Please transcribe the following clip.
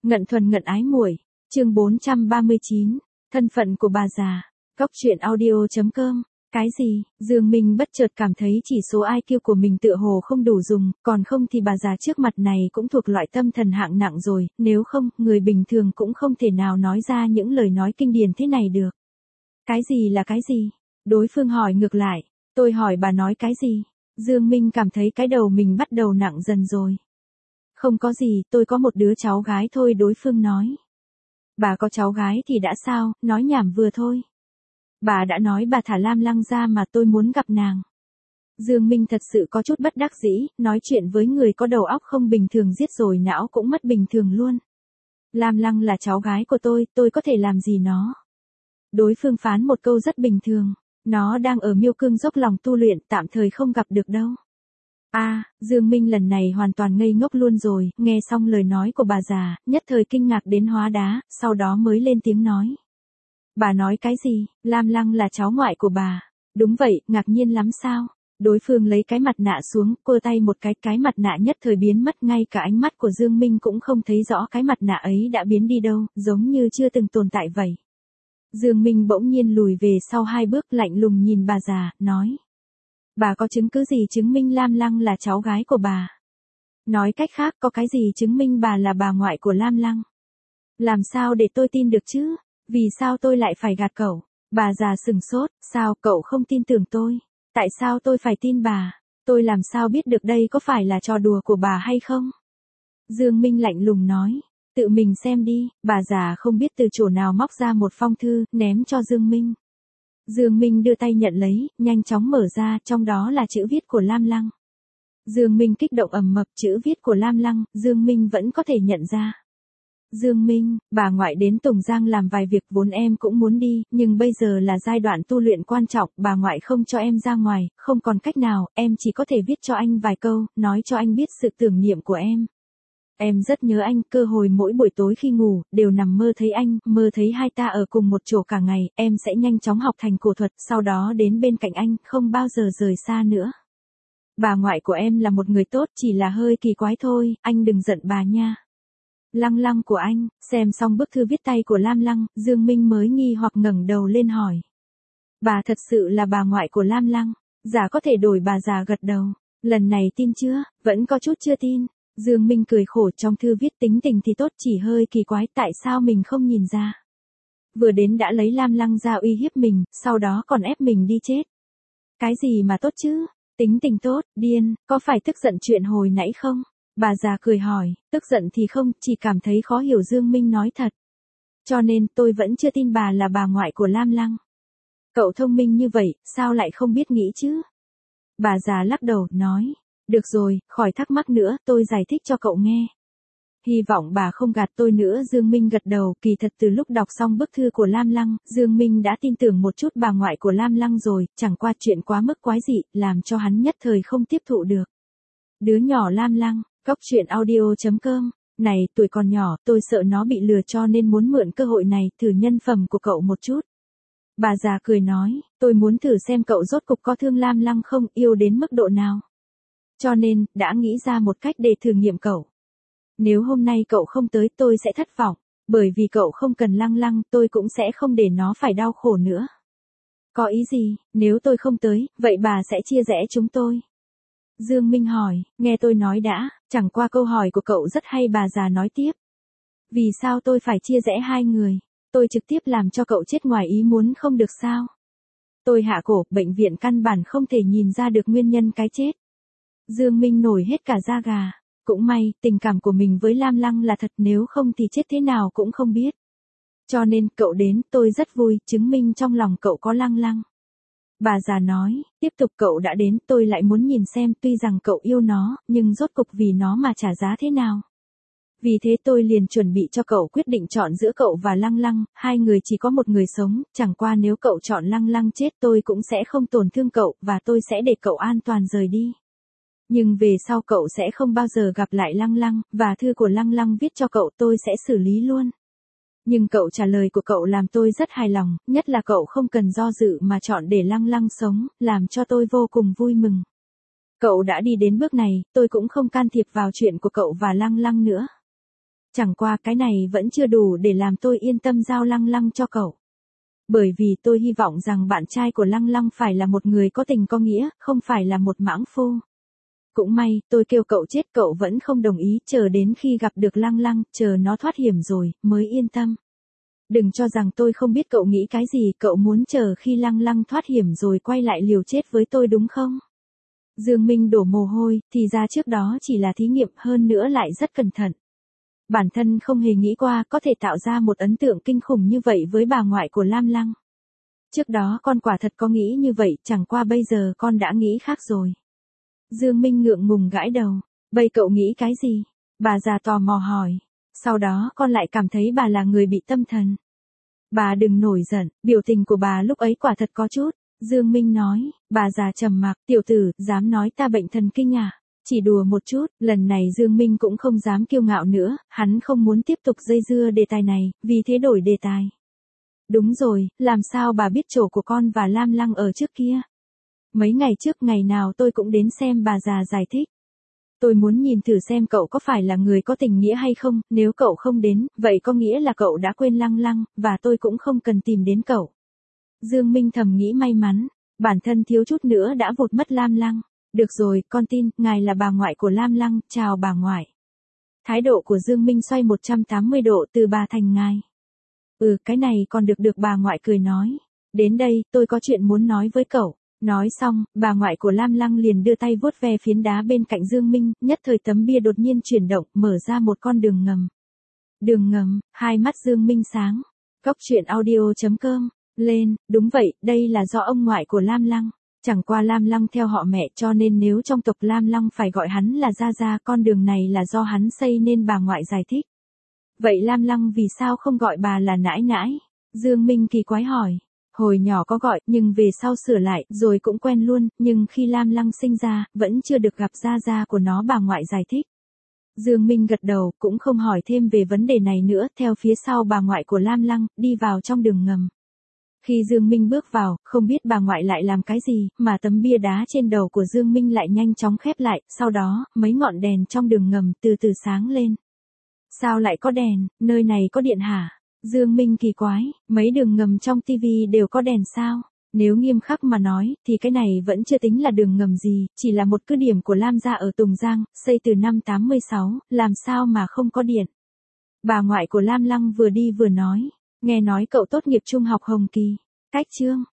Ngận thuần ngận ái muội, chương 439, thân phận của bà già, Cóc truyện audio.com. Cái gì? Dương Minh bất chợt cảm thấy chỉ số IQ của mình tựa hồ không đủ dùng, còn không thì bà già trước mặt này cũng thuộc loại tâm thần hạng nặng rồi, nếu không, người bình thường cũng không thể nào nói ra những lời nói kinh điển thế này được. Cái gì là cái gì? Đối phương hỏi ngược lại, tôi hỏi bà nói cái gì? Dương Minh cảm thấy cái đầu mình bắt đầu nặng dần rồi. Không có gì, tôi có một đứa cháu gái thôi, đối phương nói. Bà có cháu gái thì đã sao, nói nhảm vừa thôi. Bà đã nói bà thả Lam Lăng ra mà tôi muốn gặp nàng. Dương Minh thật sự có chút bất đắc dĩ, nói chuyện với người có đầu óc không bình thường giết rồi não cũng mất bình thường luôn. Lam Lăng là cháu gái của tôi có thể làm gì nó? Đối phương phán một câu rất bình thường, nó đang ở Miêu Cương dốc lòng tu luyện, tạm thời không gặp được đâu. Dương Minh lần này hoàn toàn ngây ngốc luôn rồi, nghe xong lời nói của bà già, nhất thời kinh ngạc đến hóa đá, sau đó mới lên tiếng nói. Bà nói cái gì? Lam Lăng là cháu ngoại của bà. Đúng vậy, ngạc nhiên lắm sao? Đối phương lấy cái mặt nạ xuống, quơ tay một cái mặt nạ nhất thời biến mất, ngay cả ánh mắt của Dương Minh cũng không thấy rõ cái mặt nạ ấy đã biến đi đâu, giống như chưa từng tồn tại vậy. Dương Minh bỗng nhiên lùi về sau 2 bước, lạnh lùng nhìn bà già, nói. Bà có chứng cứ gì chứng minh Lam Lăng là cháu gái của bà? Nói cách khác, có cái gì chứng minh bà là bà ngoại của Lam Lăng? Làm sao để tôi tin được chứ? Vì sao tôi lại phải gạt cậu? Bà già sừng sốt, sao cậu không tin tưởng tôi? Tại sao tôi phải tin bà? Tôi làm sao biết được đây có phải là trò đùa của bà hay không? Dương Minh lạnh lùng nói, tự mình xem đi. Bà già không biết từ chỗ nào móc ra một phong thư, ném cho Dương Minh. Dương Minh đưa tay nhận lấy, nhanh chóng mở ra, trong đó là chữ viết của Lam Lăng. Dương Minh kích động ầm ập, chữ viết của Lam Lăng, Dương Minh vẫn có thể nhận ra. Dương Minh, bà ngoại đến Tùng Giang làm vài việc, vốn em cũng muốn đi, nhưng bây giờ là giai đoạn tu luyện quan trọng, bà ngoại không cho em ra ngoài, không còn cách nào, em chỉ có thể viết cho anh vài câu, nói cho anh biết sự tưởng niệm của em. Em rất nhớ anh, cơ hội mỗi buổi tối khi ngủ, đều nằm mơ thấy anh, mơ thấy hai ta ở cùng một chỗ cả ngày, em sẽ nhanh chóng học thành cổ thuật, sau đó đến bên cạnh anh, không bao giờ rời xa nữa. Bà ngoại của em là một người tốt, chỉ là hơi kỳ quái thôi, anh đừng giận bà nha. Lăng Lăng của anh. Xem xong bức thư viết tay của Lam Lăng, Dương Minh mới nghi hoặc ngẩng đầu lên hỏi. Bà thật sự là bà ngoại của Lam Lăng? Giả có thể đổi, bà già gật đầu. Lần này tin chưa? Vẫn có chút chưa tin. Dương Minh cười khổ, trong thư viết tính tình thì tốt, chỉ hơi kỳ quái, tại sao mình không nhìn ra? Vừa đến đã lấy Lam Lăng ra uy hiếp mình, sau đó còn ép mình đi chết. Cái gì mà tốt chứ? Tính tình tốt, điên, có phải tức giận chuyện hồi nãy không? Bà già cười hỏi, tức giận thì không, chỉ cảm thấy khó hiểu Dương Minh nói thật. Cho nên tôi vẫn chưa tin bà là bà ngoại của Lam Lăng. Cậu thông minh như vậy, sao lại không biết nghĩ chứ? Bà già lắc đầu, nói, được rồi, khỏi thắc mắc nữa, tôi giải thích cho cậu nghe. Hy vọng bà không gạt tôi nữa. Dương Minh gật đầu, kỳ thật từ lúc đọc xong bức thư của Lam Lăng, Dương Minh đã tin tưởng một chút bà ngoại của Lam Lăng rồi, chẳng qua chuyện quá mức quái dị, làm cho hắn nhất thời không tiếp thụ được. Đứa nhỏ Lam Lăng. Cóc truyện audio.com. Này, tuổi còn nhỏ, tôi sợ nó bị lừa cho nên muốn mượn cơ hội này, thử nhân phẩm của cậu một chút. Bà già cười nói, tôi muốn thử xem cậu rốt cục có thương Lam Lăng không, yêu đến mức độ nào. Cho nên, đã nghĩ ra một cách để thử nghiệm cậu. Nếu hôm nay cậu không tới, tôi sẽ thất vọng. Bởi vì cậu không cần Lăng Lăng, tôi cũng sẽ không để nó phải đau khổ nữa. Có ý gì? Nếu tôi không tới, vậy bà sẽ chia rẽ chúng tôi. Dương Minh hỏi, nghe tôi nói đã, chẳng qua câu hỏi của cậu rất hay. Bà già nói tiếp. Vì sao tôi phải chia rẽ hai người? Tôi trực tiếp làm cho cậu chết ngoài ý muốn không được sao? Tôi hạ cổ, bệnh viện căn bản không thể nhìn ra được nguyên nhân cái chết. Dương Minh nổi hết cả da gà. Cũng may, tình cảm của mình với Lam Lăng là thật, nếu không thì chết thế nào cũng không biết. Cho nên, cậu đến, tôi rất vui, chứng minh trong lòng cậu có Lăng Lăng. Bà già nói, tiếp tục, cậu đã đến, tôi lại muốn nhìn xem, tuy rằng cậu yêu nó, nhưng rốt cục vì nó mà trả giá thế nào. Vì thế tôi liền chuẩn bị cho cậu quyết định chọn giữa cậu và Lăng Lăng, hai người chỉ có một người sống, chẳng qua nếu cậu chọn Lăng Lăng chết tôi cũng sẽ không tổn thương cậu, và tôi sẽ để cậu an toàn rời đi. Nhưng về sau cậu sẽ không bao giờ gặp lại Lăng Lăng, và thư của Lăng Lăng viết cho cậu tôi sẽ xử lý luôn. Nhưng cậu trả lời của cậu làm tôi rất hài lòng, nhất là cậu không cần do dự mà chọn để Lăng Lăng sống, làm cho tôi vô cùng vui mừng. Cậu đã đi đến bước này, tôi cũng không can thiệp vào chuyện của cậu và Lăng Lăng nữa. Chẳng qua cái này vẫn chưa đủ để làm tôi yên tâm giao Lăng Lăng cho cậu. Bởi vì tôi hy vọng rằng bạn trai của Lăng Lăng phải là một người có tình có nghĩa, không phải là một mãng phu. Cũng may, tôi kêu cậu chết cậu vẫn không đồng ý, chờ đến khi gặp được Lăng Lăng, chờ nó thoát hiểm rồi, mới yên tâm. Đừng cho rằng tôi không biết cậu nghĩ cái gì, cậu muốn chờ khi Lăng Lăng thoát hiểm rồi quay lại liều chết với tôi đúng không? Dương Minh đổ mồ hôi, thì ra trước đó chỉ là thí nghiệm, hơn nữa lại rất cẩn thận. Bản thân không hề nghĩ qua có thể tạo ra một ấn tượng kinh khủng như vậy với bà ngoại của Lam Lăng. Trước đó con quả thật có nghĩ như vậy, chẳng qua bây giờ con đã nghĩ khác rồi. Dương Minh ngượng ngùng gãi đầu. Bây cậu nghĩ cái gì? Bà già tò mò hỏi. Sau đó con lại cảm thấy bà là người bị tâm thần. Bà đừng nổi giận, biểu tình của bà lúc ấy quả thật có chút. Dương Minh nói, bà già trầm mặc, tiểu tử, dám nói ta bệnh thần kinh à? Chỉ đùa một chút, lần này Dương Minh cũng không dám kiêu ngạo nữa, hắn không muốn tiếp tục dây dưa đề tài này, vì thế đổi đề tài. Đúng rồi, làm sao bà biết chỗ của con và Lam Lăng ở trước kia? Mấy ngày trước ngày nào tôi cũng đến xem, bà già giải thích. Tôi muốn nhìn thử xem cậu có phải là người có tình nghĩa hay không, nếu cậu không đến, vậy có nghĩa là cậu đã quên Lăng Lăng, và tôi cũng không cần tìm đến cậu. Dương Minh thầm nghĩ may mắn, bản thân thiếu chút nữa đã vụt mất Lam Lăng. Được rồi, con tin, ngài là bà ngoại của Lam Lăng, chào bà ngoại. Thái độ của Dương Minh xoay 180 độ từ bà thành ngài. Cái này còn được bà ngoại cười nói. Đến đây, tôi có chuyện muốn nói với cậu. Nói xong, bà ngoại của Lam Lăng liền đưa tay vuốt ve phiến đá bên cạnh Dương Minh, nhất thời tấm bia đột nhiên chuyển động, mở ra một con đường ngầm. Đường ngầm, hai mắt Dương Minh sáng. Cóc truyện audio.com, lên, đúng vậy, đây là do ông ngoại của Lam Lăng. Chẳng qua Lam Lăng theo họ mẹ cho nên nếu trong tộc Lam Lăng phải gọi hắn là Gia Gia, con đường này là do hắn xây nên bà ngoại giải thích. Vậy Lam Lăng vì sao không gọi bà là nãi nãi? Dương Minh kỳ quái hỏi. Hồi nhỏ có gọi, nhưng về sau sửa lại, rồi cũng quen luôn, nhưng khi Lam Lăng sinh ra, vẫn chưa được gặp Gia Gia của nó, bà ngoại giải thích. Dương Minh gật đầu, cũng không hỏi thêm về vấn đề này nữa, theo phía sau bà ngoại của Lam Lăng, đi vào trong đường ngầm. Khi Dương Minh bước vào, không biết bà ngoại lại làm cái gì, mà tấm bia đá trên đầu của Dương Minh lại nhanh chóng khép lại, sau đó, mấy ngọn đèn trong đường ngầm từ từ sáng lên. Sao lại có đèn, nơi này có điện hả? Dương Minh kỳ quái, mấy đường ngầm trong tivi đều có đèn sao? Nếu nghiêm khắc mà nói, thì cái này vẫn chưa tính là đường ngầm gì, chỉ là một cứ điểm của Lam gia ở Tùng Giang, xây từ năm 86, làm sao mà không có điện? Bà ngoại của Lam Lăng vừa đi vừa nói, nghe nói cậu tốt nghiệp trung học Hồng Kỳ. Cách chương